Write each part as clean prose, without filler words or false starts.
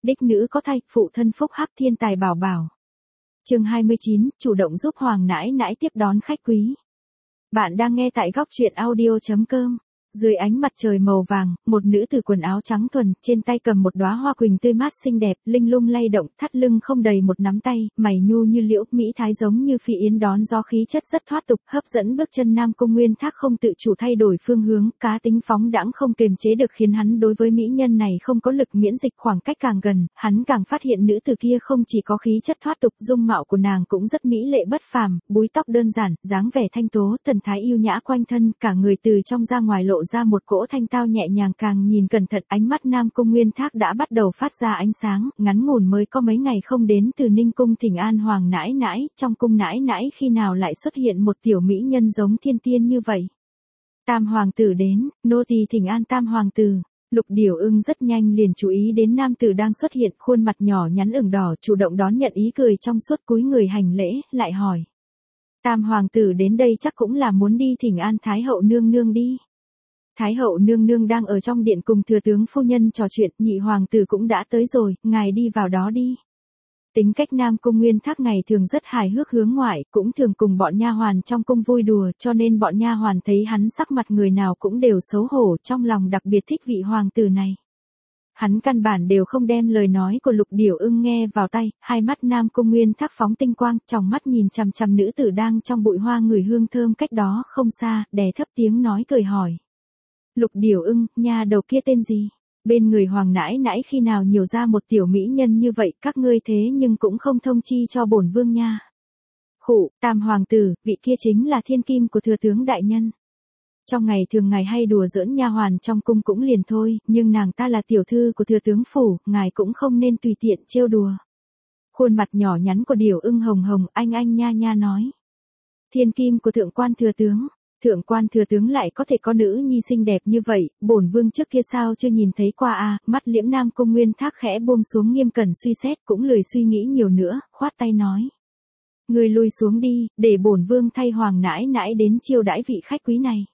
đích nữ có thai, phụ thân phúc hắc thiên tài bảo bảo. Chương 29, chủ động giúp Hoàng nãi nãi tiếp đón khách quý. Bạn đang nghe tại góc truyện audio.com. Dưới ánh mặt trời màu vàng, một nữ tử quần áo trắng thuần, trên tay cầm một đóa hoa quỳnh tươi mát xinh đẹp, linh lung lay động, thắt lưng không đầy một nắm tay, mày nhu như liễu, mỹ thái giống như phi yến đón gió, khí chất rất thoát tục, hấp dẫn bước chân Nam Cung Nguyên Thác không tự chủ thay đổi phương hướng, cá tính phóng đãng không kiềm chế được khiến hắn đối với mỹ nhân này không có lực miễn dịch. Khoảng cách càng gần, hắn càng phát hiện nữ tử kia không chỉ có khí chất thoát tục, dung mạo của nàng cũng rất mỹ lệ bất phàm, búi tóc đơn giản, dáng vẻ thanh tố, thần thái yêu nhã quanh thân, cả người từ trong ra ngoài lộ ra một cỗ thanh tao nhẹ nhàng. Càng nhìn cẩn thận, ánh mắt Nam Cung Nguyên Thác đã bắt đầu phát ra ánh sáng. Ngắn ngủn mới có mấy ngày không đến từ Ninh Cung thỉnh an Hoàng nãi nãi, trong cung nãi nãi khi nào lại xuất hiện một tiểu mỹ nhân giống thiên tiên như vậy? Tam hoàng tử đến, nô tỳ thỉnh an Tam hoàng tử. Lục Điểu Ưng rất nhanh liền chú ý đến nam tử đang xuất hiện, khuôn mặt nhỏ nhắn ửng đỏ, chủ động đón nhận ý cười trong suốt, cúi người hành lễ, lại hỏi: Tam hoàng tử đến đây chắc cũng là muốn đi thỉnh an Thái hậu nương nương đi. Thái hậu nương nương đang ở trong điện cùng thừa tướng phu nhân trò chuyện, nhị hoàng tử cũng đã tới rồi, ngài đi vào đó đi. Tính cách Nam Cung Nguyên Thác ngày thường rất hài hước hướng ngoại, cũng thường cùng bọn nha hoàn trong cung vui đùa, cho nên bọn nha hoàn thấy hắn sắc mặt người nào cũng đều xấu hổ, trong lòng đặc biệt thích vị hoàng tử này. Hắn căn bản đều không đem lời nói của Lục Điểu Ưng nghe vào tay, hai mắt Nam Cung Nguyên Thác phóng tinh quang, trong mắt nhìn chằm chằm nữ tử đang trong bụi hoa ngửi hương thơm cách đó không xa, đè thấp tiếng nói cười hỏi: Lục Điểu Ưng, nha đầu kia tên gì? Bên người Hoàng nãi nãi khi nào nhiều ra một tiểu mỹ nhân như vậy, các ngươi thế nhưng cũng không thông chi cho bổn vương nha. Khụ, Tam hoàng tử, vị kia chính là thiên kim của thừa tướng đại nhân. Trong ngày thường ngài hay đùa giỡn nha hoàn trong cung cũng liền thôi, nhưng nàng ta là tiểu thư của thừa tướng phủ, ngài cũng không nên tùy tiện trêu đùa. Khuôn mặt nhỏ nhắn của Điểu Ưng hồng hồng, anh nha nha nói: Thiên kim của thượng quan thừa tướng. Thượng quan thừa tướng lại có thể có nữ nhi xinh đẹp như vậy, bổn vương trước kia sao chưa nhìn thấy qua à? Mắt liễm Nam Cung Nguyên Thác khẽ buông xuống, nghiêm cẩn suy xét, cũng lười suy nghĩ nhiều nữa, khoát tay nói: Ngươi lui xuống đi, để bổn vương thay Hoàng nãi nãi đến chiêu đãi vị khách quý này.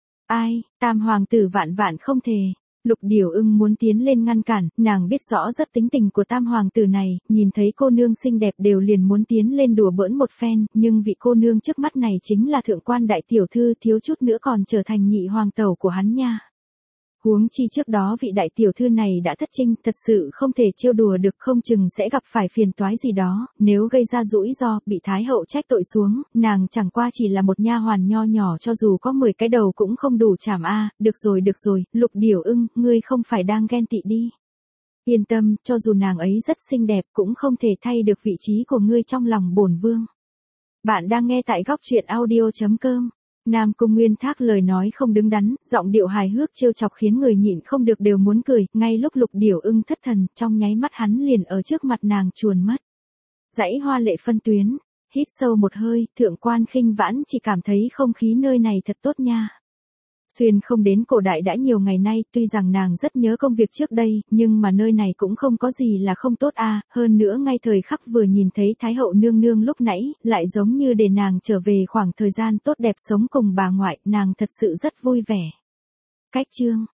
Ai, Tam hoàng tử vạn vạn không thể. Lục Điểu Ưng muốn tiến lên ngăn cản, nàng biết rõ rất tính tình của Tam hoàng tử này, nhìn thấy cô nương xinh đẹp đều liền muốn tiến lên đùa bỡn một phen, nhưng vị cô nương trước mắt này chính là thượng quan đại tiểu thư, thiếu chút nữa còn trở thành nhị hoàng tẩu của hắn nha. Huống chi trước đó vị đại tiểu thư này đã thất trinh, thật sự không thể trêu đùa được, không chừng sẽ gặp phải phiền toái gì đó, nếu gây ra rủi ro, bị Thái hậu trách tội xuống, nàng chẳng qua chỉ là một nha hoàn nho nhỏ, cho dù có 10 cái đầu cũng không đủ chảm a. Được rồi, Lục Điểu Ưng, ngươi không phải đang ghen tị đi. Yên tâm, cho dù nàng ấy rất xinh đẹp cũng không thể thay được vị trí của ngươi trong lòng bổn vương. Bạn đang nghe tại góc truyện audio.com. Nam Cung Nguyên Thác lời nói không đứng đắn, giọng điệu hài hước trêu chọc khiến người nhịn không được đều muốn cười, ngay lúc Lục Điểu Ưng thất thần, trong nháy mắt hắn liền ở trước mặt nàng chuồn mất. Dãy hoa lệ phân tuyến, hít sâu một hơi, thượng quan khinh vãn chỉ cảm thấy không khí nơi này thật tốt nha. Xuyên không đến cổ đại đã nhiều ngày nay, tuy rằng nàng rất nhớ công việc trước đây, nhưng mà nơi này cũng không có gì là không tốt a. Hơn nữa ngay thời khắc vừa nhìn thấy Thái hậu nương nương lúc nãy, lại giống như để nàng trở về khoảng thời gian tốt đẹp sống cùng bà ngoại, nàng thật sự rất vui vẻ. Cách chương